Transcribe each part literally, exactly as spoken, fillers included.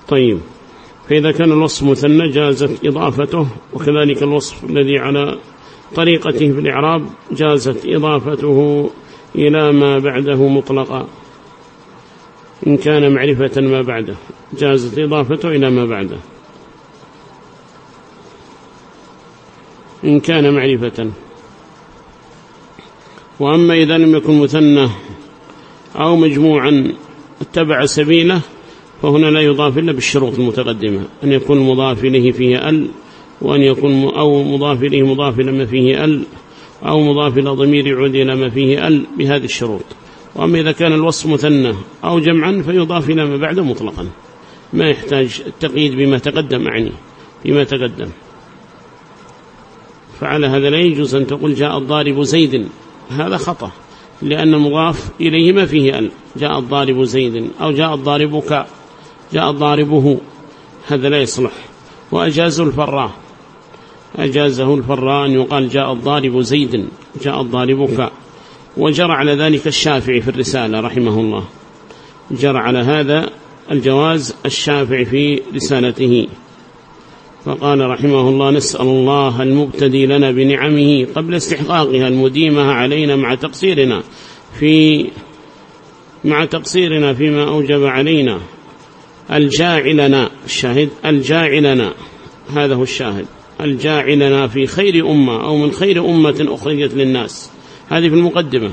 طيب، فإذا كان الوصف مثنى جازت إضافته، وكذلك الوصف الذي على طريقته في الإعراب جازت إضافته إلى ما بعده مطلقا. إن كان معرفة ما بعده جازت إضافته إلى ما بعده، إن كان معرفة. وأما إذا لم يكن مثنى أو مجموعا اتبع سبيله فهنا لا يضاف إلا بالشروط المتقدمة، أن يكون مضاف إليه فيه ال، وأن يكون أو مضاف إليه مضاف إلى ما فيه ال، أو مضاف إلى ضمير يعود إلى ما فيه ال، بهذه الشروط. وأما إذا كان الوصف مثنى أو جمعا فيضاف إلى ما بعده مطلقا، ما يحتاج التقييد بما تقدم، أعني بما تقدم. فعلى هذا لا يجوز أن تقول جاء الضارب زيد، هذا خطأ، لأن المضاف إليه ما فيه ال، جاء الضارب زيد أو جاء الضاربك، جاء الضاربه، هذا لا يصلح. وأجازه الفراء، أجازه الفراء أن يقال جاء الضارب زيد، جاء الضاربك. وجرى على ذلك الشافعي في الرسالة رحمه الله، جرى على هذا الجواز الشافعي في رسالته، فقال رحمه الله: نسأل الله المبتدي لنا بنعمه قبل استحقاقها المديمة علينا مع تقصيرنا في مع تقصيرنا فيما أوجب علينا، الجاعلنا، الشاهد الجاعلنا، هذا هو الشاهد، الجاعلنا في خير أمة أو من خير أمة أخرجت للناس، هذه في المقدمة.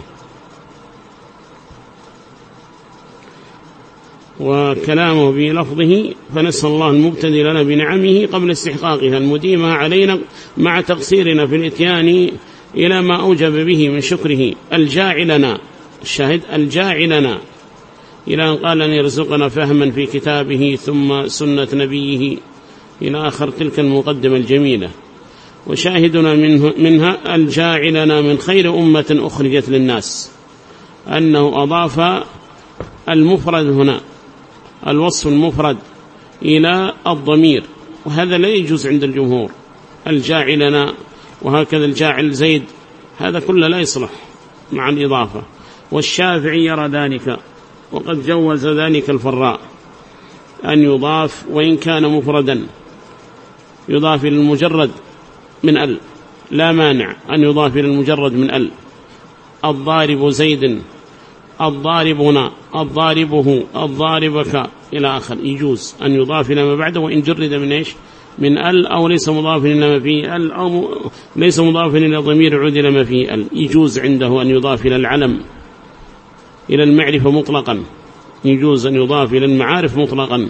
وكلامه بلفظه: فنسأل الله المبتدي لنا بنعمه قبل استحقاقها المديمة علينا مع تقصيرنا في الاتيان إلى ما أوجب به من شكره، الجاعلنا، الشاهد الجاعلنا، إلى أن قال أن يرزقنا فهما في كتابه ثم سنة نبيه إلى آخر تلك المقدمة الجميلة. وشاهدنا منه منها الجاعلنا من خير أمة أخرجت للناس، أنه أضاف المفرد هنا، الوصف المفرد، إلى الضمير، وهذا لا يجوز عند الجمهور، الجاعلنا وهكذا الجاعل زيد، هذا كله لا يصلح مع الإضافة. والشافعي يرى ذلك، وقد جوز ذلك الفراء، أن يضاف وإن كان مفردا، يضاف إلى المجرد من ال، لا مانع أن يضاف إلى المجرد من ال، الضارب زيد، الضاربنا، الضاربه، الضاربك إلى آخر، يجوز أن يضاف إلى ما بعده وإن جرد من إيش؟ من ال، أو ليس مضاف إلى ما فيه ال، أو ليس مضاف إلى ضمير يعود إلى ما فيه ال، يجوز عنده أن يضاف إلى العلم، إلى المعرفة مطلقا، يجوز أن يضاف إلى المعارف مطلقا.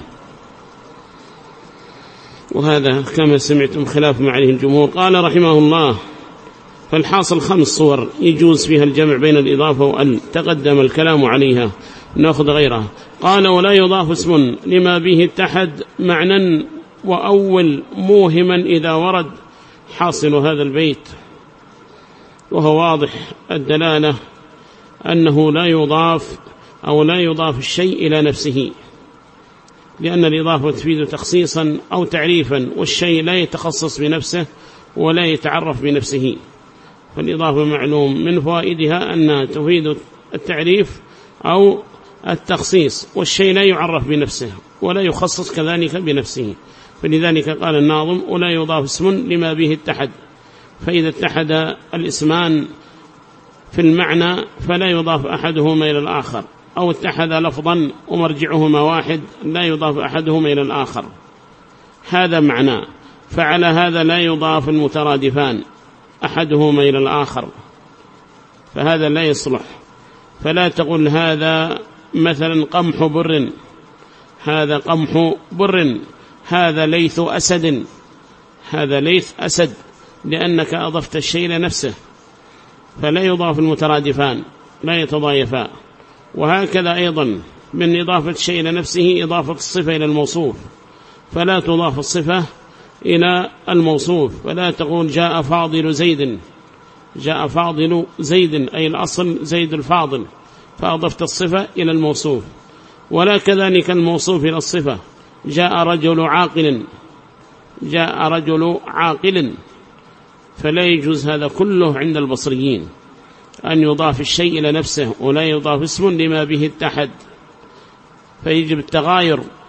وهذا كما سمعتم خلاف ما عليه الجمهور. قال رحمه الله: فالحاصل خمس صور يجوز فيها الجمع بين الإضافة وأل، تقدم الكلام عليها، نأخذ غيرها. قال: ولا يضاف اسم لما به اتحد معنى وأول موهما إذا ورد. حاصل هذا البيت وهو واضح الدلالة أنه لا يضاف أو لا يضاف الشيء إلى نفسه، لأن الإضافة تفيد تخصيصا أو تعريفا، والشيء لا يتخصص بنفسه ولا يتعرف بنفسه. فالإضافة معلوم من فوائدها أنها تفيد التعريف أو التخصيص، والشيء لا يعرف بنفسه ولا يخصص كذلك بنفسه. فلذلك قال الناظم: ولا يضاف اسم لما به اتحد. فإذا اتحد الاسمان في المعنى فلا يضاف أحدهما إلى الآخر، أو اتحد لفظا ومرجعهما واحد لا يضاف أحدهما إلى الآخر، هذا معنى. فعلى هذا لا يضاف المترادفان أحدهما إلى الآخر، فهذا لا يصلح. فلا تقول هذا مثلا قمح بر، هذا قمح بر، هذا ليث أسد، هذا ليث أسد، لأنك أضفت الشيء لنفسه، فلا يضاف المترادفان، لا يتضايفا. وهكذا أيضا من إضافة الشيء لنفسه إضافة الصفة إلى الموصوف، فلا تضاف الصفة إلى الموصوف. فلا تقول جاء فاضل زيد، جاء فاضل زيد أي الأصل زيد الفاضل، فأضفت الصفة إلى الموصوف. ولا كذلك الموصوف إلى الصفة، جاء رجل عاقل، جاء رجل عاقل، فلا يجوز هذا كله عند البصريين، أن يضاف الشيء إلى نفسه ولا يضاف اسم لما به اتحد. فيجب التغاير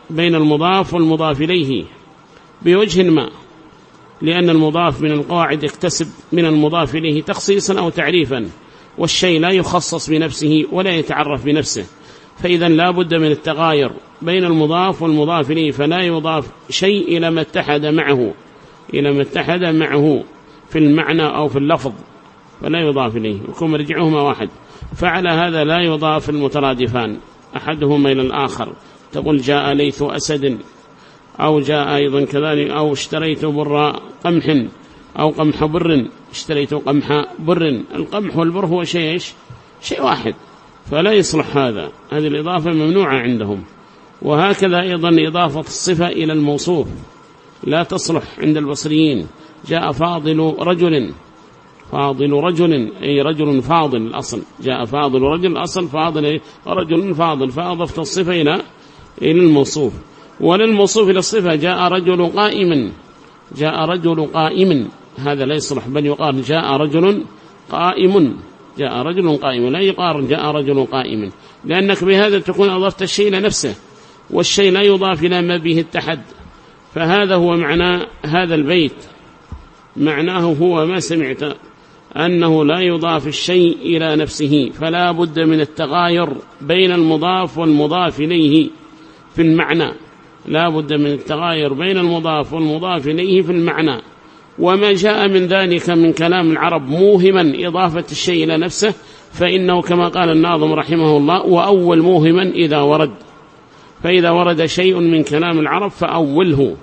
بين المضاف والمضاف إليه بوجه ما، لأن المضاف من القواعد يكتسب من المضاف إليه تخصيصا أو تعريفا، والشيء لا يخصص بنفسه ولا يتعرف بنفسه، فإذا لا بد من التغاير بين المضاف والمضاف إليه، فلا يضاف شيء إلى ما اتحد معه إلى ما اتحد معه في المعنى أو في اللفظ، فلا يضاف إليه، وكم مرجعهما واحد. فعلى هذا لا يضاف المترادفان أحدهما إلى الآخر، تقول جاء ليث أسد، أو جاء أيضا كذلك، أو اشتريت بر قمح، أو قمح بر، اشتريت قمح بر. القمح والبر هو شيء شيء واحد، فلا يصلح هذا، هذه الإضافة ممنوعة عندهم. وهكذا أيضا إضافة الصفة إلى الموصوف لا تصلح عند البصريين. جاء فاضل رجل، فاضل رجل أي رجل فاضل الأصل، جاء فاضل رجل الأصل فاضل أي رجل فاضل، فأضفت الصفة إلى إلى الموصوف. وللموصوف إلى الصفة جاء رجل قائم، جاء رجل قائم، هذا لا يصلح، بل يقال جاء رجل قائم، جاء رجل قائم، لا يقال جاء رجل قائم، لأنك بهذا تكون أضفت الشيء إلى نفسه، والشيء لا يضاف إلى ما به اتحد. فهذا هو معنى هذا البيت، معناه هو ما سمعت أنه لا يضاف الشيء إلى نفسه، فلا بد من التغاير بين المضاف والمضاف إليه في المعنى، لا بد من التغاير بين المضاف والمضاف إليه في المعنى. وما جاء من ذلك من كلام العرب موهما إضافة الشيء إلى نفسه، فإنه كما قال الناظم رحمه الله: وأول موهما إذا ورد. فإذا ورد شيء من كلام العرب فأوله،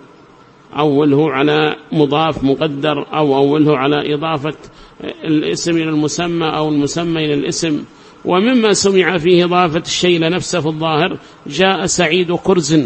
أوله على مضاف مقدر، أو أوله على إضافة الاسم إلى المسمى أو المسمى إلى الاسم. ومما سمع فيه إضافة الشيء إلى نفسه في الظاهر: جاء سعيد كرز،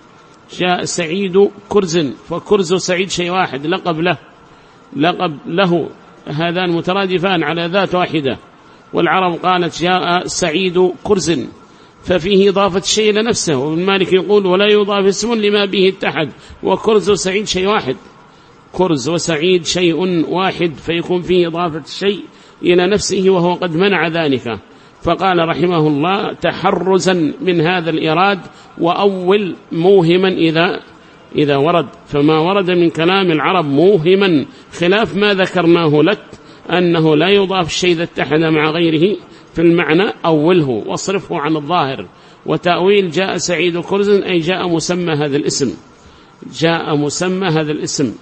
جاء سعيد كرز، فكرز وسعيد شيء واحد، لقب له، لقب له، هذان مترادفان على ذات واحدة. والعرب قالت جاء سعيد كرز، ففيه إضافة الشيء إلى نفسه. وابن مالك يقول: ولا يضاف اسم لما به اتحد، وكرز وسعيد شيء واحد، كرز وسعيد شيء واحد، فيكون فيه إضافة الشيء إلى نفسه، وهو قد منع ذلك. فقال رحمه الله: تحرزا من هذا الإراد، وأول موهما إذا إذا ورد. فما ورد من كلام العرب موهما، خلاف ما ذكرناه لك أنه لا يضاف الشيء إذا اتحد مع غيره في المعنى، أوله واصرفه عن الظاهر. وتأويل جاء سعيد كرز أي جاء مسمى هذا الاسم، جاء مسمى هذا الاسم،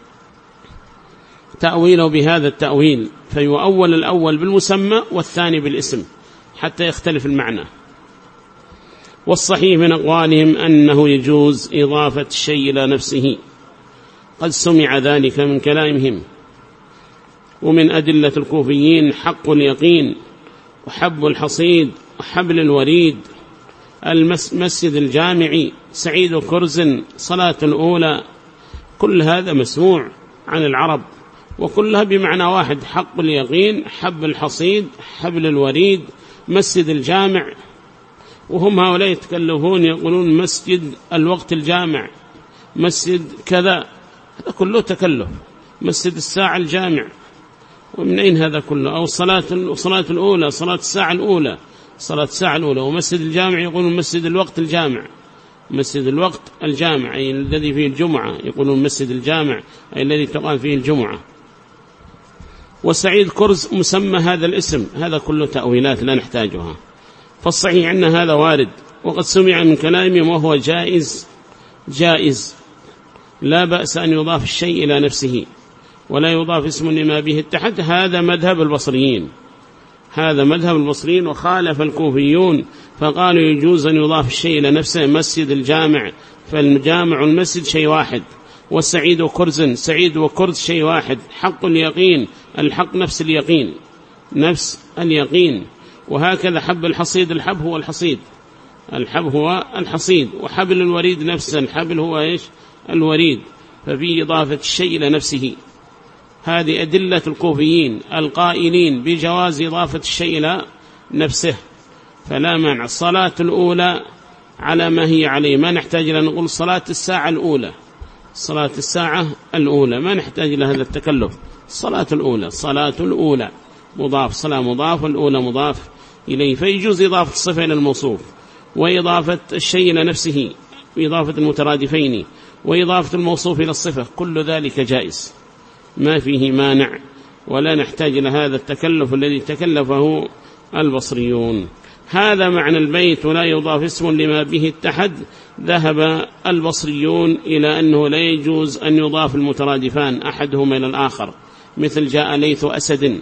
تأويله بهذا التأويل، فيؤول الأول بالمسمى والثاني بالاسم حتى يختلف المعنى. والصحيح من أقوالهم أنه يجوز إضافة الشيء إلى نفسه، قد سمع ذلك من كلامهم. ومن أدلة الكوفيين حق اليقين، وحب الحصيد، وحبل الوريد، المسجد الجامع، سعيد كرز، صلاة الأولى، كل هذا مسموع عن العرب، وكلها بمعنى واحد: حق اليقين، حب الحصيد، حبل الوريد، مسجد الجامع. وهم هؤلاء يتكلفون يقولون مسجد الوقت الجامع، مسجد كذا، هذا كله تكلف. مسجد الساعة الجامع، ومن أين هذا كله؟ أو صلاة الصلاة الأولى، صلاة الساعة الأولى، صلاة الساعة الأولى. ومسجد الجامع يقولون مسجد الوقت الجامع، مسجد الوقت الجامع أي الذي فيه الجمعة، يقولون مسجد الجامع أي الذي تقام فيه الجمعة. وسعيد كرز مسمى هذا الاسم، هذا كله تأويلات لا نحتاجها. فالصحيح أن هذا وارد، وقد سمع من كلامهم، وهو جائز، جائز لا بأس أن يضاف الشيء إلى نفسه ولا يضاف اسم لما به اتحد. هذا مذهب البصريين، هذا مذهب البصريين. وخالف الكوفيون فقالوا يجوز أن يضاف الشيء إلى نفسه، مسجد الجامع، فالجامع والمسجد شيء واحد. والسعيد كرز، سعيد وكرز شيء واحد. حق اليقين، الحق نفس اليقين، نفس اليقين. وهكذا حب الحصيد، الحب هو الحصيد، الحب هو الحصيد. وحبل الوريد نفسه، الحبل هو إيش؟ الوريد. ففي إضافة الشيء إلى نفسه. هذه أدلة الكوفيين القائلين بجواز إضافة الشيء إلى نفسه، فلا مانع. الصلاة الأولى على ما هي عليه، ما نحتاج إلى نقول صلاة الساعة الأولى، صلاة الساعة الأولى ما نحتاج إلى هذا التكلف. الصلاة الأولى، صلاة الأولى مضاف، صلاة مضاف، الأولى مضاف إليه. فيجوز إضافة الصفة إلى الموصوف، وإضافة الشيء إلى نفسه وإضافة المترادفين وإضافة الموصوف إلى الصفة، كل ذلك جائز ما فيه مانع، ولا نحتاج إلى هذا التكلف الذي تكلفه البصريون. هذا معنى البيت ولا يضاف اسم لما به اتحد. ذهب البصريون إلى أنه لا يجوز أن يضاف المترادفان أحدهما إلى الآخر، مثل جاء ليث أسد،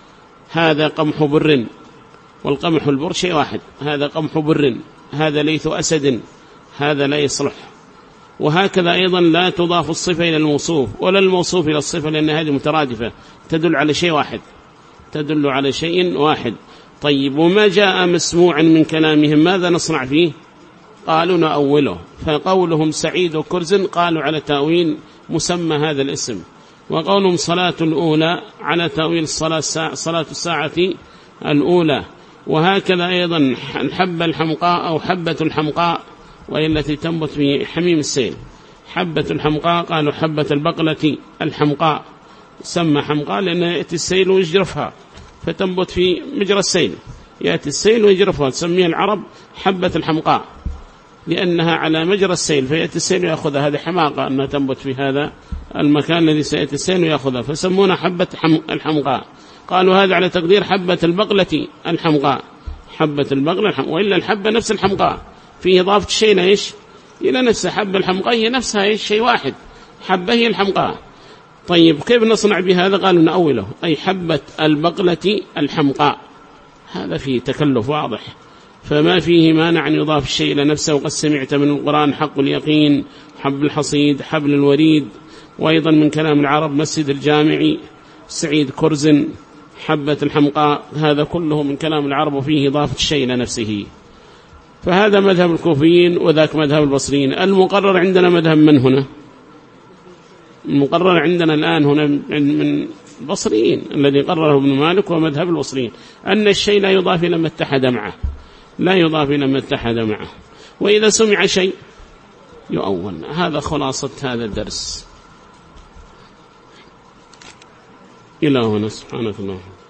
هذا قمح بر، والقمح البر شيء واحد، هذا قمح بر، هذا ليث أسد، هذا لا يصلح. وهكذا أيضا لا تضاف الصفة إلى الموصوف ولا الموصوف إلى الصفة، لأن هذه مترادفة تدل على شيء واحد، تدل على شيء واحد. طيب، وما جاء مسموعا من كلامهم ماذا نصنع فيه؟ قالوا نأوله، فقولهم سعيد وكرز قالوا على تأويل مسمى هذا الاسم، وقولهم صلاة الأولى على تأويل الصلاة صلاة الساعة الأولى. وهكذا أيضا الحبة الحمقاء أو حبة الحمقاء، وهي التي تنبت في حميم السيل، حبة الحمقاء قالوا حبة البقلة الحمقاء، سمى حمقاء لأن يأتي السيل ويجرفها فتنبت في مجرى السيل، يأتي السيل ويجرفها، تسميها العرب حبة الحمقاء لأنها على مجرى السيل، فيأتي السيل ويأخذها، هذه حماقة أنها تنبت في هذا المكان الذي سيأتي السيل ويأخذها، فسمونا حبة الحمقاء. قالوا هذا على تقدير حبة البقلة الحمقاء، حبة البقلة الحمقاء، وإلا الحبة نفس الحمقاء، فيه إضافة شيء إيش إلى نفسه، حبة الحمقاء هي نفسها إيش شيء واحد، حبة هي الحمقاء. طيب، كيف نصنع بهذا؟ قالوا نأوله، أي حبة البقلة الحمقاء، هذا فيه تكلف واضح، فما فيه مانع أن يضاف الشيء إلى نفسه. وقد سمعت من القرآن حق اليقين، حب الحصيد، حبل الوريد، وأيضا من كلام العرب مسجد الجامع، سعيد كرز، حبة الحمقاء، هذا كله من كلام العرب وفيه إضافة الشيء إلى نفسه. فهذا مذهب الكوفيين وذاك مذهب البصريين. المقرر عندنا مذهب من هنا؟ المقرر عندنا الآن هنا من البصريين الذي قرره ابن مالك ومذهب البصريين، أن الشيء لا يضاف إلى ما اتحد معه، لا يضاف إلى ما اتحد معه، وإذا سمع شيء يؤول. هذا خلاصة هذا الدرس. إلى هنا، سبحانك اللهم.